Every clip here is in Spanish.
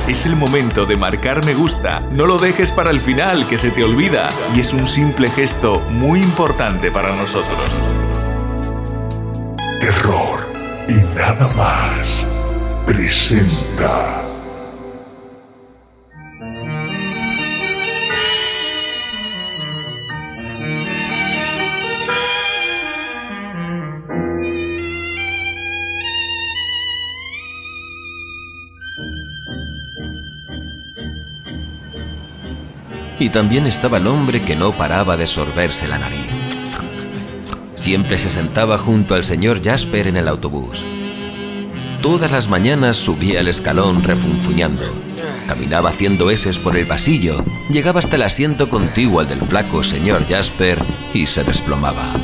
Es el momento de marcar me gusta. No lo dejes para el final, que se te olvida. Y es un simple gesto muy importante para nosotros. Terror y nada más presenta. Y también estaba el hombre que no paraba de sorberse la nariz. Siempre se sentaba junto al señor Jasper en el autobús. Todas las mañanas subía el escalón refunfuñando. Caminaba haciendo eses por el pasillo, llegaba hasta el asiento contiguo al del flaco señor Jasper y se desplomaba.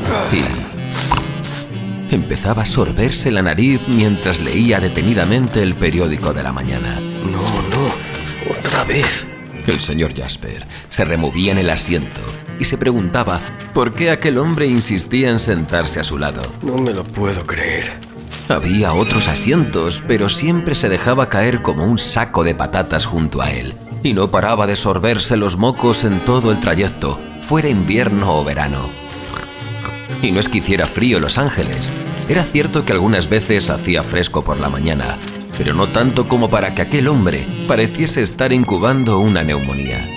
Y empezaba a sorberse la nariz mientras leía detenidamente el periódico de la mañana. No, otra vez. El señor Jasper se removía en el asiento y se preguntaba por qué aquel hombre insistía en sentarse a su lado. No me lo puedo creer. Había otros asientos, pero siempre se dejaba caer como un saco de patatas junto a él, y no paraba de sorberse los mocos en todo el trayecto, fuera invierno o verano. Y no es que hiciera frío en Los Ángeles. Era cierto que algunas veces hacía fresco por la mañana, pero no tanto como para que aquel hombre pareciese estar incubando una neumonía.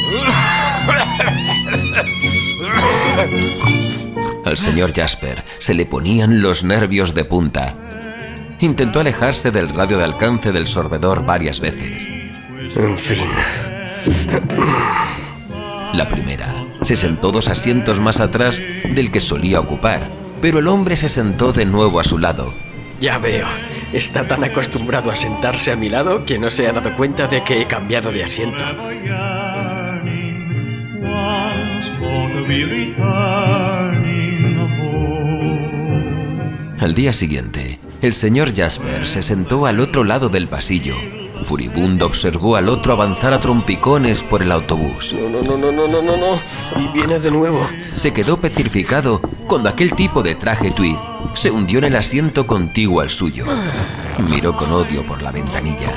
Al señor Jasper se le ponían los nervios de punta. Intentó alejarse del radio de alcance del sorbedor varias veces. En fin. La primera se sentó 2 asientos más atrás del que solía ocupar, pero el hombre se sentó de nuevo a su lado. Ya veo. Está tan acostumbrado a sentarse a mi lado que no se ha dado cuenta de que he cambiado de asiento. Al día siguiente, el señor Jasper se sentó al otro lado del pasillo. Furibundo observó al otro avanzar a trompicones por el autobús. No. Y viene de nuevo. Se quedó petrificado cuando aquel tipo de traje tweed se hundió en el asiento contiguo al suyo. Miró con odio por la ventanilla.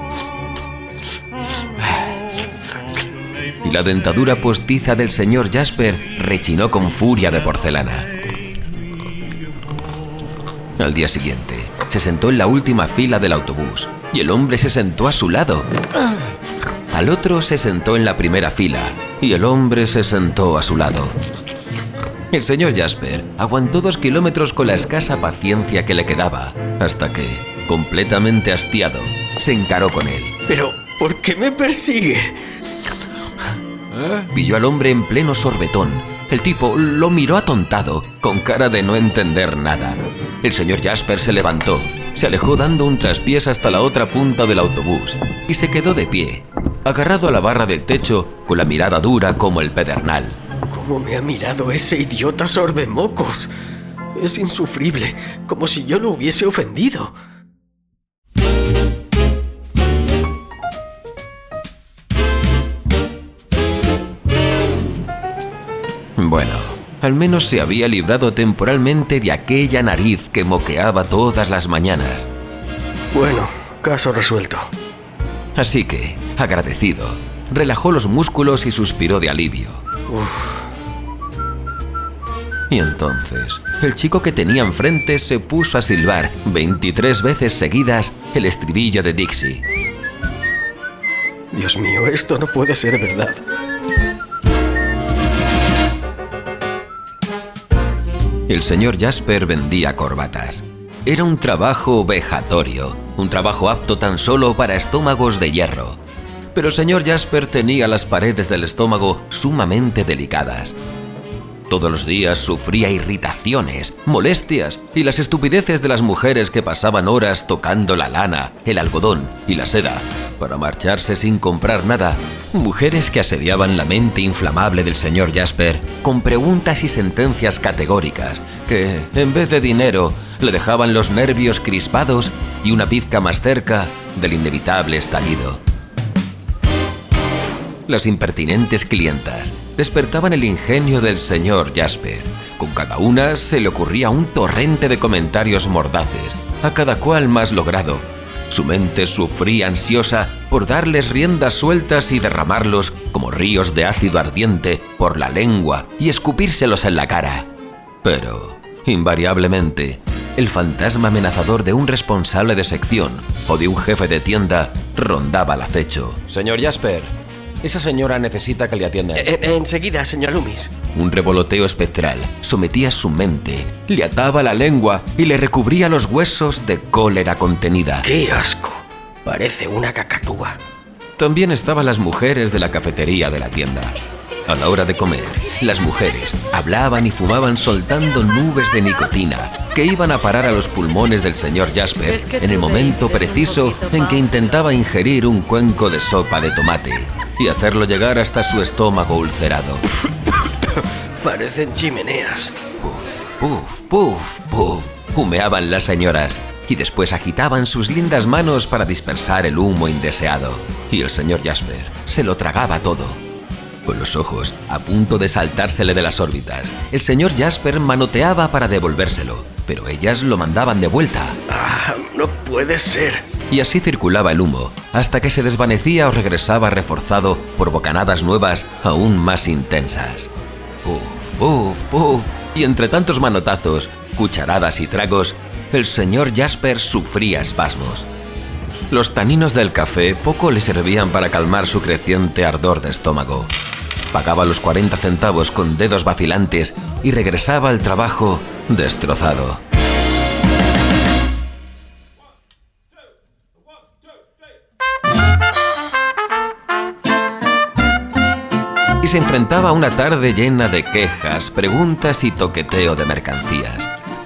Y la dentadura postiza del señor Jasper rechinó con furia de porcelana. Al día siguiente, se sentó en la última fila del autobús y el hombre se sentó a su lado. Al otro se sentó en la primera fila y el hombre se sentó a su lado. El señor Jasper aguantó 2 kilómetros con la escasa paciencia que le quedaba, hasta que, completamente hastiado, se encaró con él. Pero, ¿por qué me persigue? Pilló al hombre en pleno sorbetón. El tipo lo miró atontado, con cara de no entender nada. El señor Jasper se levantó, se alejó dando un traspiés hasta la otra punta del autobús y se quedó de pie, agarrado a la barra del techo con la mirada dura como el pedernal. ¿Cómo me ha mirado ese idiota sorbemocos? Es insufrible, como si yo lo hubiese ofendido. Bueno, al menos se había librado temporalmente de aquella nariz que moqueaba todas las mañanas. Bueno, caso resuelto. Así que, agradecido, relajó los músculos y suspiró de alivio. Y entonces, el chico que tenía enfrente se puso a silbar 23 veces seguidas el estribillo de Dixie. Dios mío, esto no puede ser verdad. El señor Jasper vendía corbatas. Era un trabajo vejatorio, un trabajo apto tan solo para estómagos de hierro. Pero el señor Jasper tenía las paredes del estómago sumamente delicadas. Todos los días sufría irritaciones, molestias y las estupideces de las mujeres que pasaban horas tocando la lana, el algodón y la seda para marcharse sin comprar nada. Mujeres que asediaban la mente inflamable del señor Jasper con preguntas y sentencias categóricas que, en vez de dinero, le dejaban los nervios crispados y una pizca más cerca del inevitable estallido. Las impertinentes clientas despertaban el ingenio del señor Jasper. Con cada una se le ocurría un torrente de comentarios mordaces, a cada cual más logrado, Su mente sufría ansiosa por darles riendas sueltas y derramarlos como ríos de ácido ardiente por la lengua y escupírselos en la cara. Pero, invariablemente, el fantasma amenazador de un responsable de sección o de un jefe de tienda rondaba al acecho. Señor Jasper, esa señora necesita que le atiendan. Enseguida, señor Loomis. Un revoloteo espectral sometía su mente, le ataba la lengua y le recubría los huesos de cólera contenida. ¡Qué asco! Parece una cacatúa. También estaban las mujeres de la cafetería de la tienda. A la hora de comer, las mujeres hablaban y fumaban soltando nubes de nicotina que iban a parar a los pulmones del señor Jasper en el momento preciso en que intentaba ingerir un cuenco de sopa de tomate y hacerlo llegar hasta su estómago ulcerado. Parecen chimeneas. Puf, puf, puf, humeaban las señoras y después agitaban sus lindas manos para dispersar el humo indeseado. Y el señor Jasper se lo tragaba todo. Con los ojos a punto de saltársele de las órbitas, el señor Jasper manoteaba para devolvérselo, pero ellas lo mandaban de vuelta. ¡Ah, no puede ser! Y así circulaba el humo, hasta que se desvanecía o regresaba reforzado por bocanadas nuevas aún más intensas. Puf, puf, puf, y entre tantos manotazos, cucharadas y tragos, el señor Jasper sufría espasmos. Los taninos del café poco le servían para calmar su creciente ardor de estómago. Pagaba los 40 centavos con dedos vacilantes y regresaba al trabajo destrozado. Y se enfrentaba a una tarde llena de quejas, preguntas y toqueteo de mercancías.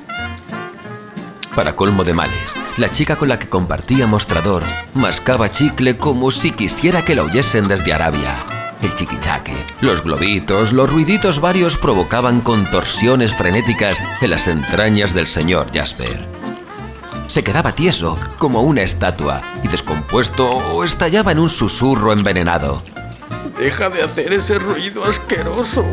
Para colmo de males, la chica con la que compartía mostrador mascaba chicle como si quisiera que la oyesen desde Arabia. El chiquichaque, los globitos, los ruiditos varios provocaban contorsiones frenéticas en las entrañas del señor Jasper. Se quedaba tieso, como una estatua, y descompuesto o estallaba en un susurro envenenado. ¡Deja de hacer ese ruido asqueroso!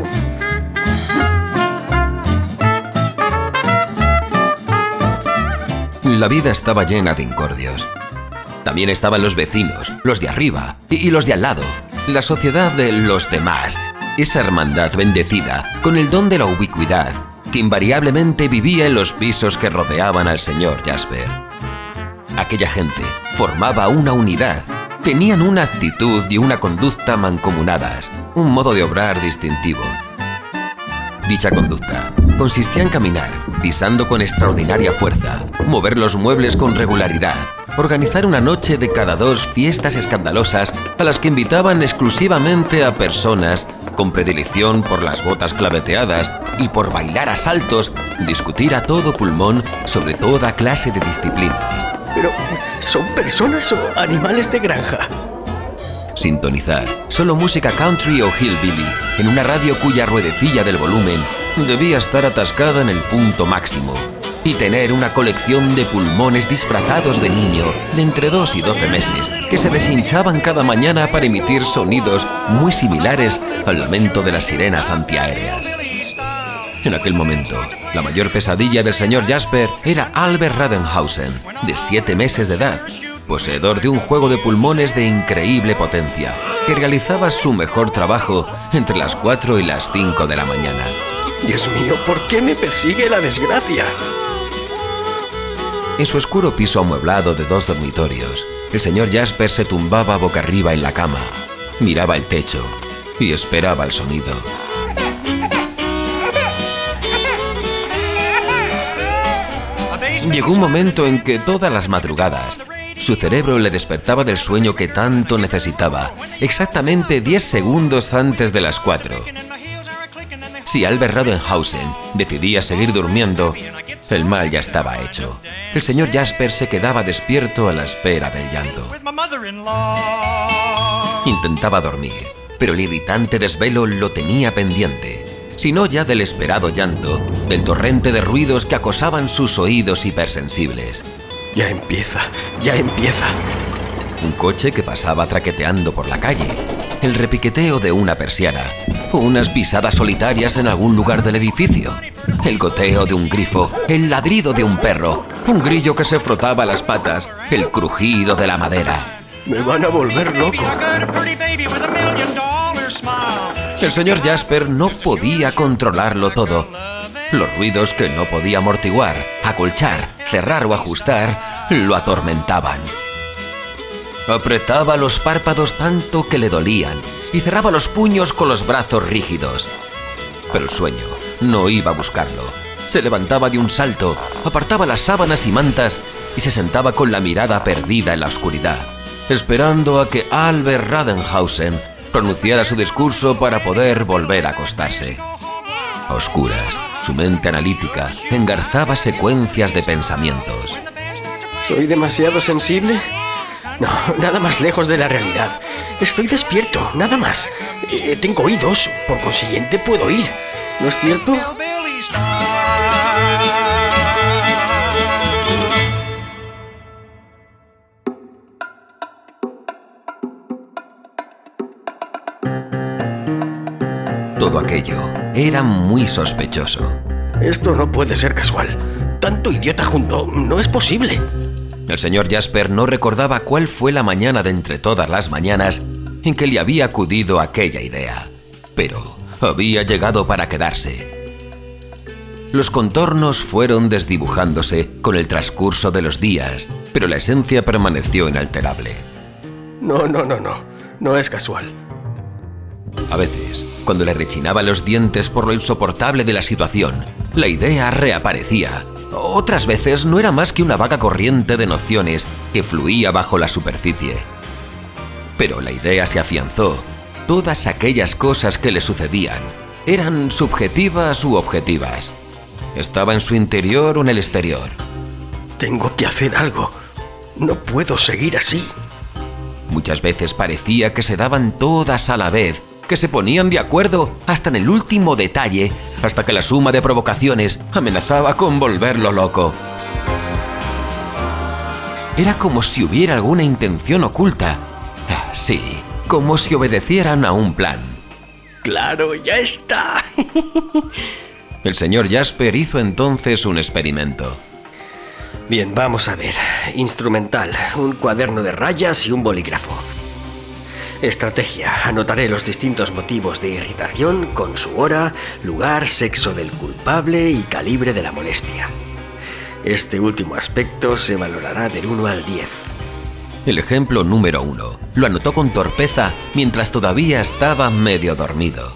La vida estaba llena de incordios. También estaban los vecinos, los de arriba y los de al lado, la sociedad de los demás, esa hermandad bendecida con el don de la ubicuidad que invariablemente vivía en los pisos que rodeaban al señor Jasper. Aquella gente formaba una unidad, tenían una actitud y una conducta mancomunadas, un modo de obrar distintivo. Dicha conducta consistía en caminar, pisando con extraordinaria fuerza, mover los muebles con regularidad, organizar una noche de cada 2 fiestas escandalosas a las que invitaban exclusivamente a personas con predilección por las botas claveteadas y por bailar a saltos, discutir a todo pulmón sobre toda clase de disciplinas. Pero, ¿son personas o animales de granja? Sintonizar solo música country o hillbilly en una radio cuya ruedecilla del volumen debía estar atascada en el punto máximo y tener una colección de pulmones disfrazados de niño de entre 2 y 12 meses que se deshinchaban cada mañana para emitir sonidos muy similares al lamento de las sirenas antiaéreas. En aquel momento, la mayor pesadilla del señor Jasper era Albert Radenhausen, de 7 meses de edad, poseedor de un juego de pulmones de increíble potencia, que realizaba su mejor trabajo entre las 4 y las 5 de la mañana. Dios mío, ¿por qué me persigue la desgracia? En su oscuro piso amueblado de 2 dormitorios, el señor Jasper se tumbaba boca arriba en la cama, miraba el techo y esperaba el sonido. Llegó un momento en que todas las madrugadas su cerebro le despertaba del sueño que tanto necesitaba, exactamente 10 segundos antes de las 4. Si Albert Radenhausen decidía seguir durmiendo, el mal ya estaba hecho. El señor Jasper se quedaba despierto a la espera del llanto. Intentaba dormir, pero el irritante desvelo lo tenía pendiente. Si no ya del esperado llanto, del torrente de ruidos que acosaban sus oídos hipersensibles. Ya empieza. Un coche que pasaba traqueteando por la calle, el repiqueteo de una persiana, unas pisadas solitarias en algún lugar del edificio, el goteo de un grifo, el ladrido de un perro un grillo que se frotaba las patas, el crujido de la madera. Me van a volver loco. El señor Jasper no podía controlarlo todo. Los ruidos que no podía amortiguar, acolchar, cerrar o ajustar lo atormentaban. Apretaba los párpados tanto que le dolían y cerraba los puños con los brazos rígidos. Pero el sueño no iba a buscarlo. Se levantaba de un salto, apartaba las sábanas y mantas y se sentaba con la mirada perdida en la oscuridad, esperando a que Albert Radenhausen pronunciara su discurso para poder volver a acostarse. A oscuras, su mente analítica engarzaba secuencias de pensamientos. ¿Soy demasiado sensible? No, nada más lejos de la realidad. Estoy despierto, nada más. Tengo oídos, por consiguiente puedo oír. ¿No es cierto? Todo aquello era muy sospechoso. Esto no puede ser casual. Tanto idiota junto, no es posible. El señor Jasper no recordaba cuál fue la mañana de entre todas las mañanas en que le había acudido aquella idea, pero había llegado para quedarse. Los contornos fueron desdibujándose con el transcurso de los días, pero la esencia permaneció inalterable. No es casual. A veces, cuando le rechinaban los dientes por lo insoportable de la situación, la idea reaparecía. Otras veces no era más que una vaga corriente de nociones que fluía bajo la superficie. Pero la idea se afianzó. Todas aquellas cosas que le sucedían eran subjetivas u objetivas. Estaba en su interior o en el exterior. Tengo que hacer algo. No puedo seguir así. Muchas veces parecía que se daban todas a la vez, que se ponían de acuerdo hasta en el último detalle, hasta que la suma de provocaciones amenazaba con volverlo loco. Era como si hubiera alguna intención oculta. Sí, como si obedecieran a un plan. ¡Claro, ya está! El señor Jasper hizo entonces un experimento. Bien, vamos a ver. Instrumental, un cuaderno de rayas y un bolígrafo. Estrategia. Anotaré los distintos motivos de irritación con su hora, lugar, sexo del culpable y calibre de la molestia. Este último aspecto se valorará del 1 al 10. El ejemplo número 1 lo anotó con torpeza mientras todavía estaba medio dormido.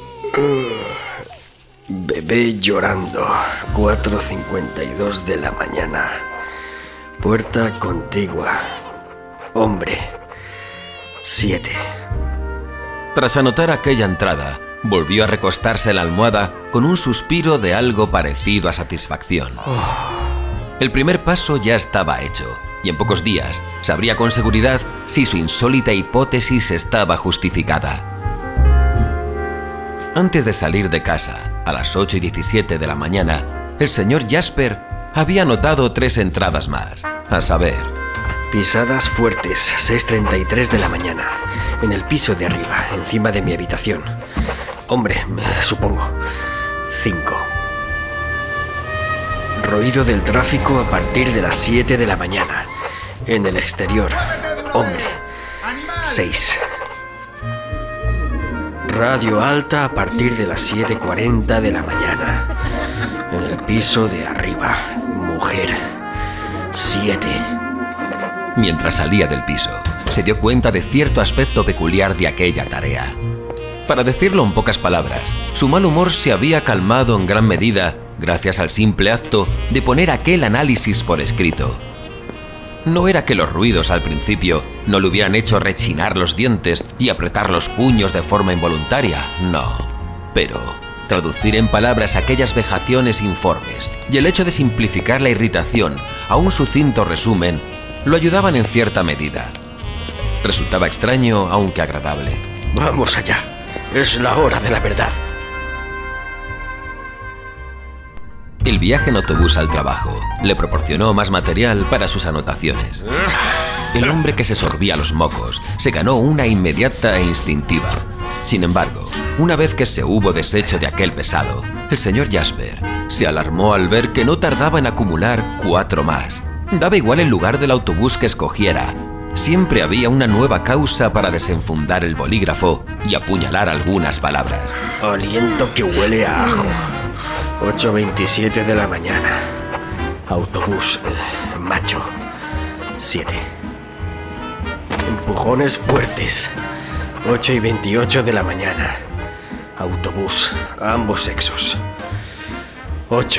Bebé llorando, 4:52 de la mañana. Puerta contigua. Hombre, 7. Tras anotar aquella entrada, volvió a recostarse en la almohada con un suspiro de algo parecido a satisfacción. El primer paso ya estaba hecho, y en pocos días sabría con seguridad si su insólita hipótesis estaba justificada. Antes de salir de casa, a las 8:17 de la mañana, el señor Jasper había anotado 3 entradas más, a saber: pisadas fuertes, 6:33 de la mañana, en el piso de arriba, encima de mi habitación. Hombre, supongo. 5. Ruido del tráfico a partir de las 7 de la mañana, en el exterior. Hombre, 6. Radio alta a partir de las 7:40 de la mañana, en el piso de arriba. Mujer, 7. Mientras salía del piso, se dio cuenta de cierto aspecto peculiar de aquella tarea. Para decirlo en pocas palabras, su mal humor se había calmado en gran medida gracias al simple acto de poner aquel análisis por escrito. No era que los ruidos al principio no le hubieran hecho rechinar los dientes y apretar los puños de forma involuntaria, no. Pero traducir en palabras aquellas vejaciones informes y el hecho de simplificar la irritación a un sucinto resumen lo ayudaban en cierta medida. Resultaba extraño, aunque agradable. Vamos allá. Es la hora de la verdad. El viaje en autobús al trabajo le proporcionó más material para sus anotaciones. El hombre que se sorbía los mocos se ganó una inmediata e instintiva. Sin embargo, una vez que se hubo deshecho de aquel pesado, el señor Jasper se alarmó al ver que no tardaba en acumular 4 más. Daba igual el lugar del autobús que escogiera. Siempre había una nueva causa para desenfundar el bolígrafo y apuñalar algunas palabras. Aliento que huele a ajo. 8:27 de la mañana. Autobús, macho. 7. Empujones fuertes. 8:28 de la mañana. Autobús, ambos sexos. 8.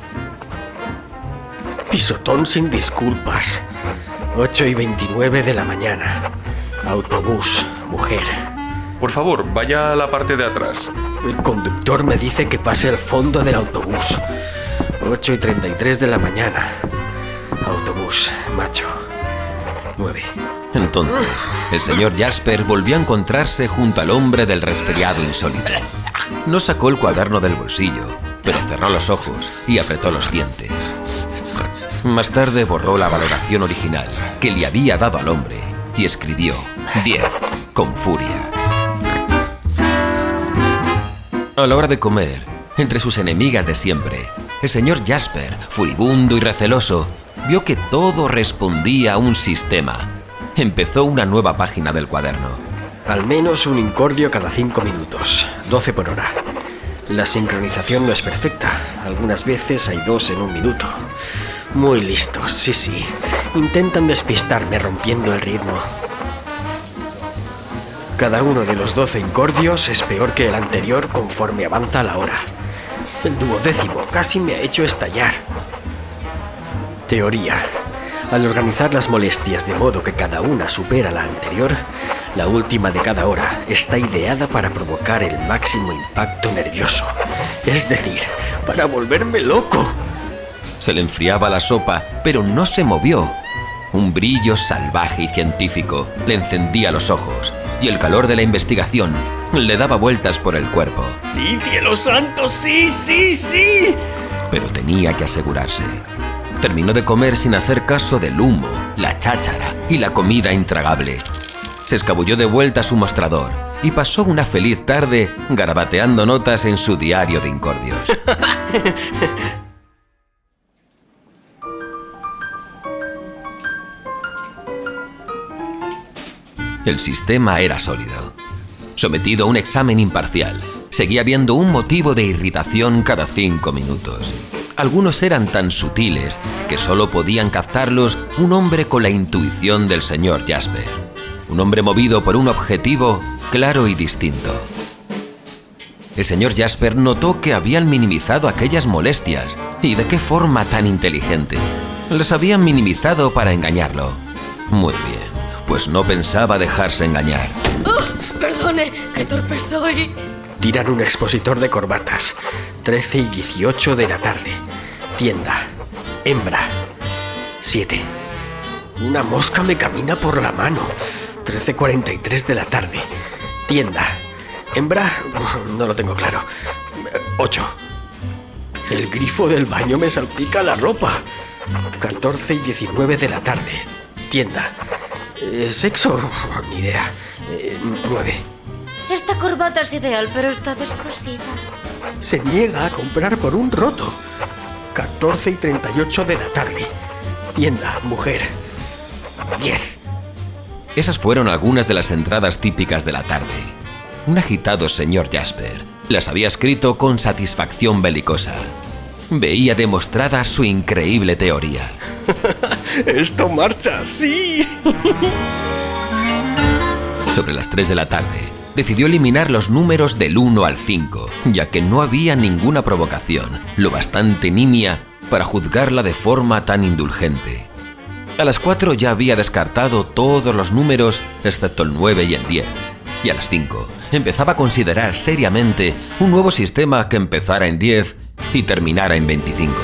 Pisotón sin disculpas. 8:29 de la mañana. Autobús, mujer. Por favor, vaya a la parte de atrás. El conductor me dice que pase al fondo del autobús. 8:33 de la mañana. Autobús, macho. 9. Entonces, el señor Jasper volvió a encontrarse junto al hombre del resfriado insólito. No sacó el cuaderno del bolsillo, pero cerró los ojos y apretó los dientes. Más tarde borró la valoración original que le había dado al hombre y escribió 10 con furia. A la hora de comer, entre sus enemigas de siempre, el señor Jasper, furibundo y receloso, vio que todo respondía a un sistema. Empezó una nueva página del cuaderno. Al menos un incordio cada 5 minutos, 12 por hora. La sincronización no es perfecta. Algunas veces hay 2 en un minuto. Muy listos, sí. Intentan despistarme rompiendo el ritmo. Cada uno de los 12 incordios es peor que el anterior conforme avanza la hora. El 12º casi me ha hecho estallar. Teoría. Al organizar las molestias de modo que cada una supera la anterior, la última de cada hora está ideada para provocar el máximo impacto nervioso. Es decir, para volverme loco. Se le enfriaba la sopa, pero no se movió. Un brillo salvaje y científico le encendía los ojos y el calor de la investigación le daba vueltas por el cuerpo. ¡Sí, cielo santo! ¡Sí! Pero tenía que asegurarse. Terminó de comer sin hacer caso del humo, la cháchara y la comida intragable. Se escabulló de vuelta a su mostrador y pasó una feliz tarde garabateando notas en su diario de incordios. El sistema era sólido. Sometido a un examen imparcial, seguía habiendo un motivo de irritación cada 5 minutos. Algunos eran tan sutiles que solo podían captarlos un hombre con la intuición del señor Jasper. Un hombre movido por un objetivo claro y distinto. El señor Jasper notó que habían minimizado aquellas molestias. ¿Y de qué forma tan inteligente? Las habían minimizado para engañarlo. Muy bien, pues no pensaba dejarse engañar. Perdone, qué torpe soy. Tiran un expositor de corbatas. 13:18 de la tarde. Tienda. Hembra. 7. Una mosca me camina por la mano. 13:43 de la tarde. Tienda. Hembra. No lo tengo claro. 8. El grifo del baño me salpica la ropa. 14:19 de la tarde. Tienda. Sexo. Ni idea. 9. Esta corbata es ideal, pero está descosida. Se niega a comprar por un roto. 14:38 de la tarde. Tienda, mujer. 10. Esas fueron algunas de las entradas típicas de la tarde. Un agitado señor Jasper las había escrito con satisfacción belicosa. Veía demostrada su increíble teoría. ¡Esto marcha, sí! Sobre las 3 de la tarde, decidió eliminar los números del 1 al 5, ya que no había ninguna provocación, lo bastante nimia para juzgarla de forma tan indulgente. A las 4 ya había descartado todos los números excepto el 9 y el 10. Y a las 5 empezaba a considerar seriamente un nuevo sistema que empezara en 10 y terminara en 25.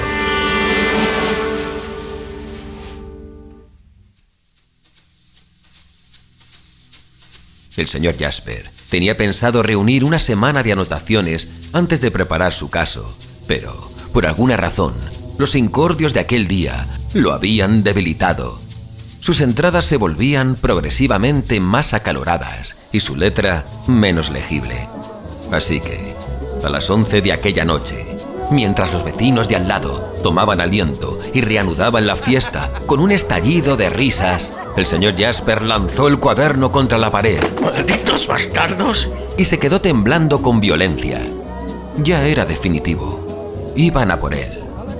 El señor Jasper tenía pensado reunir una semana de anotaciones antes de preparar su caso, pero, por alguna razón, los incordios de aquel día lo habían debilitado. Sus entradas se volvían progresivamente más acaloradas y su letra menos legible. Así que, a las 11 de aquella noche, mientras los vecinos de al lado tomaban aliento y reanudaban la fiesta con un estallido de risas, el señor Jasper lanzó el cuaderno contra la pared. ¡Malditos bastardos! Y se quedó temblando con violencia. Ya era definitivo. Iban a por él.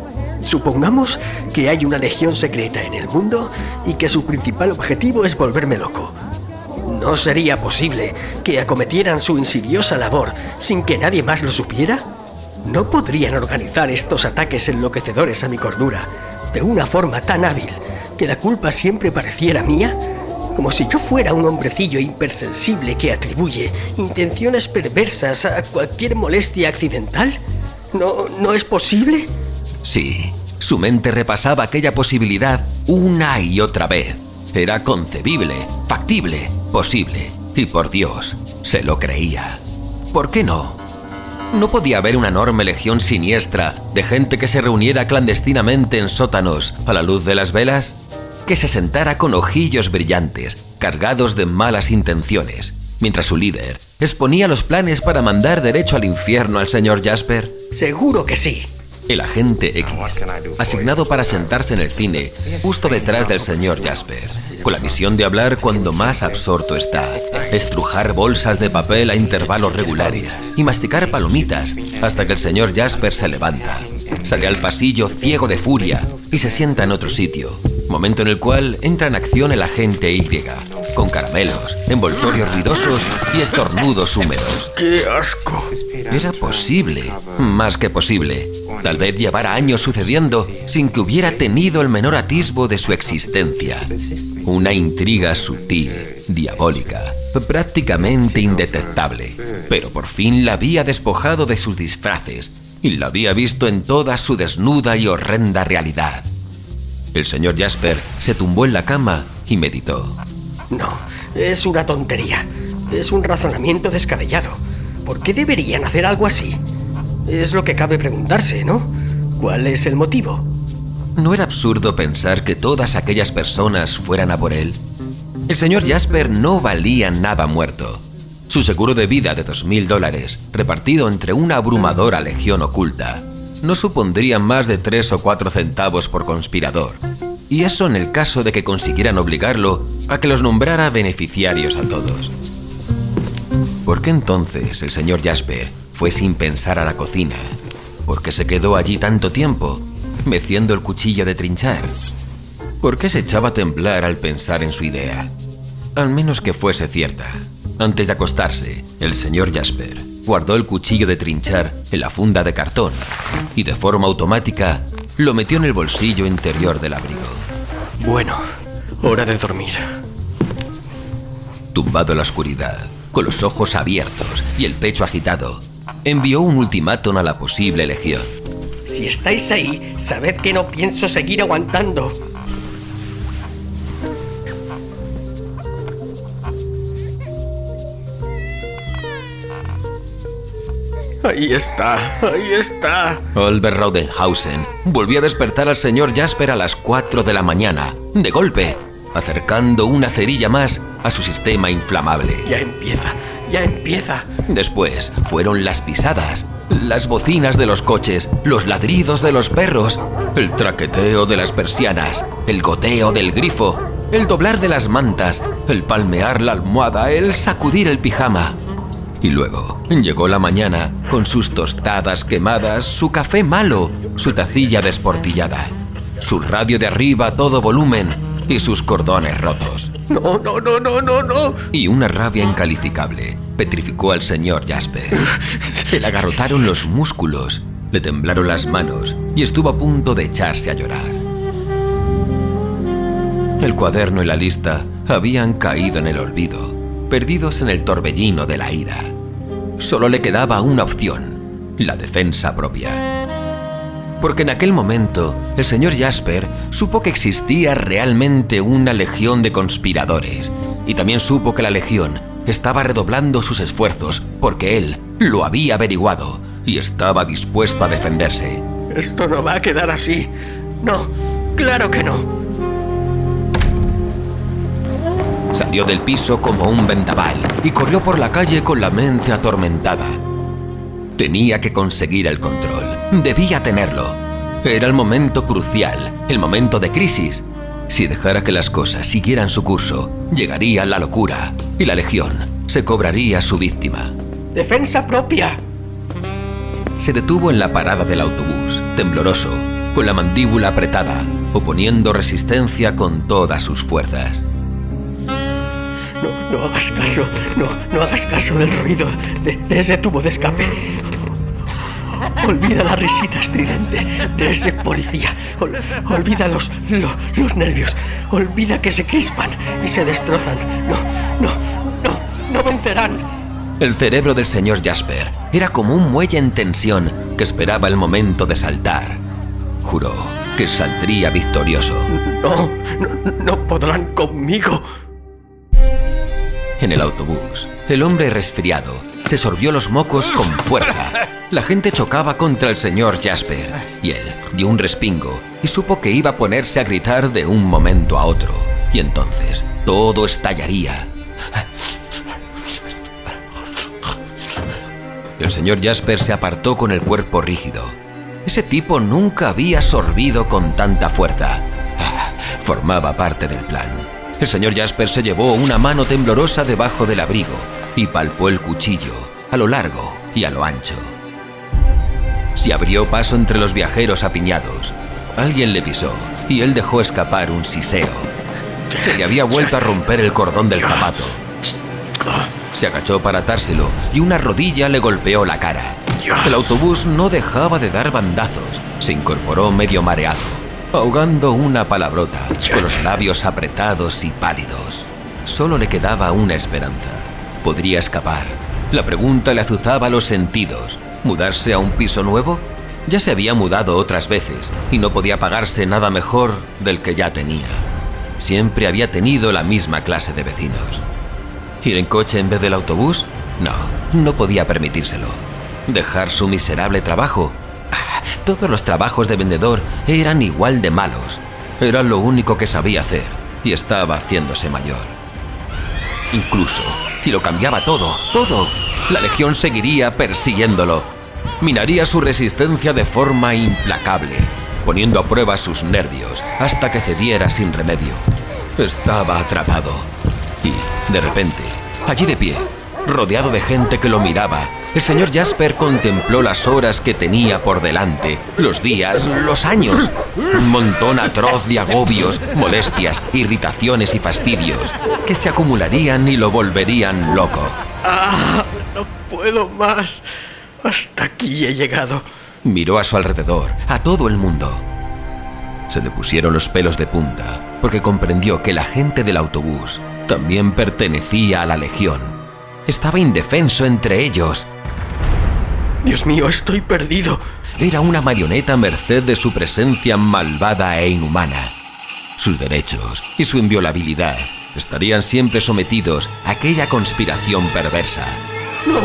Supongamos que hay una legión secreta en el mundo y que su principal objetivo es volverme loco. ¿No sería posible que acometieran su insidiosa labor sin que nadie más lo supiera? ¿No podrían organizar estos ataques enloquecedores a mi cordura de una forma tan hábil que la culpa siempre pareciera mía? Como si yo fuera un hombrecillo hipersensible que atribuye intenciones perversas a cualquier molestia accidental. ¿No es posible? Sí, su mente repasaba aquella posibilidad una y otra vez. Era concebible, factible, posible. Y por Dios, se lo creía. ¿Por qué no? ¿No podía haber una enorme legión siniestra de gente que se reuniera clandestinamente en sótanos a la luz de las velas? Que se sentara con ojillos brillantes, cargados de malas intenciones, mientras su líder exponía los planes para mandar derecho al infierno al señor Jasper? Seguro que sí. El agente X, asignado para sentarse en el cine, justo detrás del señor Jasper, con la misión de hablar cuando más absorto está, estrujar bolsas de papel a intervalos regulares y masticar palomitas hasta que el señor Jasper se levanta, sale al pasillo ciego de furia y se sienta en otro sitio, momento en el cual entra en acción el agente Y, con caramelos, envoltorios ruidosos y estornudos húmedos. ¡Qué asco! Era posible, más que posible. Tal vez llevara años sucediendo sin que hubiera tenido el menor atisbo de su existencia. Una intriga sutil, diabólica, prácticamente indetectable. Pero por fin la había despojado de sus disfraces y la había visto en toda su desnuda y horrenda realidad. El señor Jasper se tumbó en la cama y meditó. No, es una tontería. Es un razonamiento descabellado. ¿Por qué deberían hacer algo así? Es lo que cabe preguntarse, ¿no? ¿Cuál es el motivo? ¿No era absurdo pensar que todas aquellas personas fueran a por él? El señor Jasper no valía nada muerto. Su seguro de vida de $2,000, repartido entre una abrumadora legión oculta, no supondría más de 3 o 4 centavos por conspirador. Y eso en el caso de que consiguieran obligarlo a que los nombrara beneficiarios a todos. ¿Por qué entonces el señor Jasper fue sin pensar a la cocina? ¿Por qué se quedó allí tanto tiempo, meciendo el cuchillo de trinchar? ¿Por qué se echaba a temblar al pensar en su idea? Al menos que fuese cierta. Antes de acostarse, el señor Jasper guardó el cuchillo de trinchar en la funda de cartón y de forma automática lo metió en el bolsillo interior del abrigo. Bueno, hora de dormir. Tumbado en la oscuridad, con los ojos abiertos y el pecho agitado, envió un ultimátum a la posible legión. Si estáis ahí, sabed que no pienso seguir aguantando. Ahí está. Oliver Rodenhausen volvió a despertar al señor Jasper a las 4 de la mañana, de golpe, acercando una cerilla más a su sistema inflamable. Ya empieza. Después fueron las pisadas, las bocinas de los coches, los ladridos de los perros, el traqueteo de las persianas, el goteo del grifo, el doblar de las mantas, el palmear la almohada, el sacudir el pijama. Y luego llegó la mañana con sus tostadas quemadas, su café malo, su tacilla desportillada, su radio de arriba a todo volumen y sus cordones rotos. No. Y una rabia incalificable petrificó al señor Jasper. Se le agarrotaron los músculos, le temblaron las manos y estuvo a punto de echarse a llorar. El cuaderno y la lista habían caído en el olvido, perdidos en el torbellino de la ira. Solo le quedaba una opción, la defensa propia. Porque en aquel momento, el señor Jasper supo que existía realmente una legión de conspiradores, y también supo que la legión estaba redoblando sus esfuerzos porque él lo había averiguado y estaba dispuesto a defenderse. Esto no va a quedar así. No, claro que no. Salió del piso como un vendaval y corrió por la calle con la mente atormentada. Tenía que conseguir el control. Debía tenerlo. Era el momento crucial, el momento de crisis. Si dejara que las cosas siguieran su curso, llegaría la locura y la Legión se cobraría a su víctima. ¡Defensa propia! Se detuvo en la parada del autobús, tembloroso, con la mandíbula apretada, oponiendo resistencia con todas sus fuerzas. No hagas caso, no hagas caso del ruido de ese tubo de escape. Olvida la risita estridente de ese policía. Olvida los nervios. Olvida que se crispan y se destrozan. No vencerán. El cerebro del señor Jasper era como un muelle en tensión que esperaba el momento de saltar. Juró que saldría victorioso. No podrán conmigo. En el autobús, el hombre resfriado se sorbió los mocos con fuerza. La gente chocaba contra el señor Jasper y él dio un respingo y supo que iba a ponerse a gritar de un momento a otro. Y entonces todo estallaría. El señor Jasper se apartó con el cuerpo rígido. Ese tipo nunca había sorbido con tanta fuerza. Formaba parte del plan. El señor Jasper se llevó una mano temblorosa debajo del abrigo y palpó el cuchillo a lo largo y a lo ancho. Se abrió paso entre los viajeros apiñados. Alguien le pisó y él dejó escapar un siseo. Se le había vuelto a romper el cordón del zapato. Se agachó para atárselo y una rodilla le golpeó la cara. El autobús no dejaba de dar bandazos. Se incorporó medio mareado, ahogando una palabrota, con los labios apretados y pálidos. Solo le quedaba una esperanza. Podría escapar. La pregunta le azuzaba los sentidos. ¿Mudarse a un piso nuevo? Ya se había mudado otras veces y no podía pagarse nada mejor del que ya tenía. Siempre había tenido la misma clase de vecinos. ¿Ir en coche en vez del autobús? No podía permitírselo. ¿Dejar su miserable trabajo? Todos los trabajos de vendedor eran igual de malos. Era lo único que sabía hacer y estaba haciéndose mayor. Incluso si lo cambiaba todo, la Legión seguiría persiguiéndolo. Minaría su resistencia de forma implacable, poniendo a prueba sus nervios hasta que cediera sin remedio. Estaba atrapado. Y, de repente, allí de pie, rodeado de gente que lo miraba, el señor Jasper contempló las horas que tenía por delante, los días, los años. Un montón atroz de agobios, molestias, irritaciones y fastidios que se acumularían y lo volverían loco. No puedo más. Hasta aquí he llegado. Miró a su alrededor, a todo el mundo. Se le pusieron los pelos de punta, porque comprendió que la gente del autobús también pertenecía a la Legión. Estaba indefenso entre ellos. Dios mío, estoy perdido. Era una marioneta a merced de su presencia malvada e inhumana. Sus derechos y su inviolabilidad estarían siempre sometidos a aquella conspiración perversa. No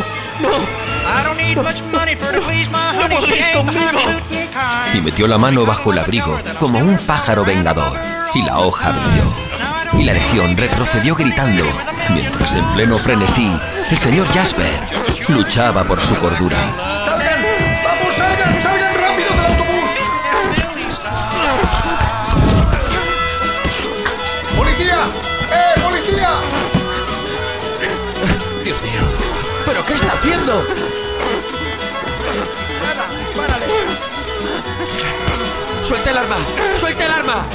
volvéis conmigo. Y metió la mano bajo el abrigo como un pájaro vengador, y la hoja brilló. Y la Legión retrocedió gritando, mientras en pleno frenesí, el señor Jasper luchaba por su cordura. ¡Salgan rápido del autobús! ¡Policía! ¡Policía! Dios mío, ¿pero qué está haciendo? ¡Suelta el arma! ¡Suelta el arma!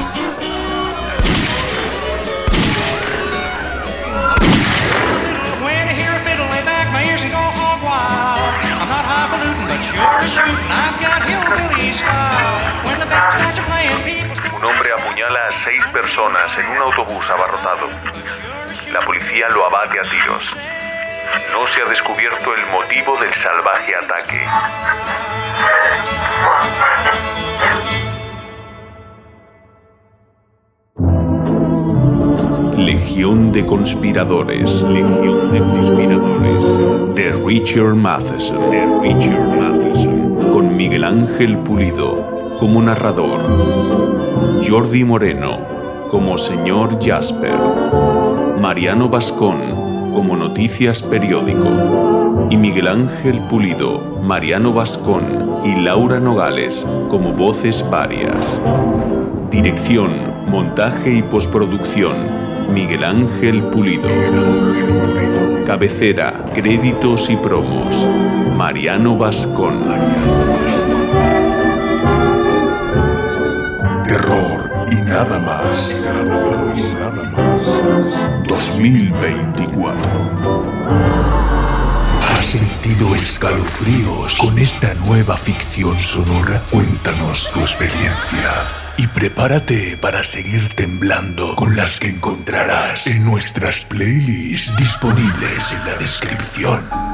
Un hombre apuñala a 6 personas en un autobús abarrotado. La policía lo abate a tiros. No se ha descubierto el motivo del salvaje ataque. Legión de conspiradores. De Richard Matheson. Con Miguel Ángel Pulido como narrador. Jordi Moreno como señor Jasper. Mariano Bascón como Noticias Periódico. y Miguel Ángel Pulido, Mariano Bascón y Laura Nogales como voces varias. Dirección, montaje y postproducción, Miguel Ángel Pulido. Cabecera, créditos y promos, Mariano Bascón. Terror y nada más. Terror y nada más. 2024. ¿Has sentido escalofríos con esta nueva ficción sonora? Cuéntanos tu experiencia. Y prepárate para seguir temblando con las que encontrarás en nuestras playlists disponibles en la descripción.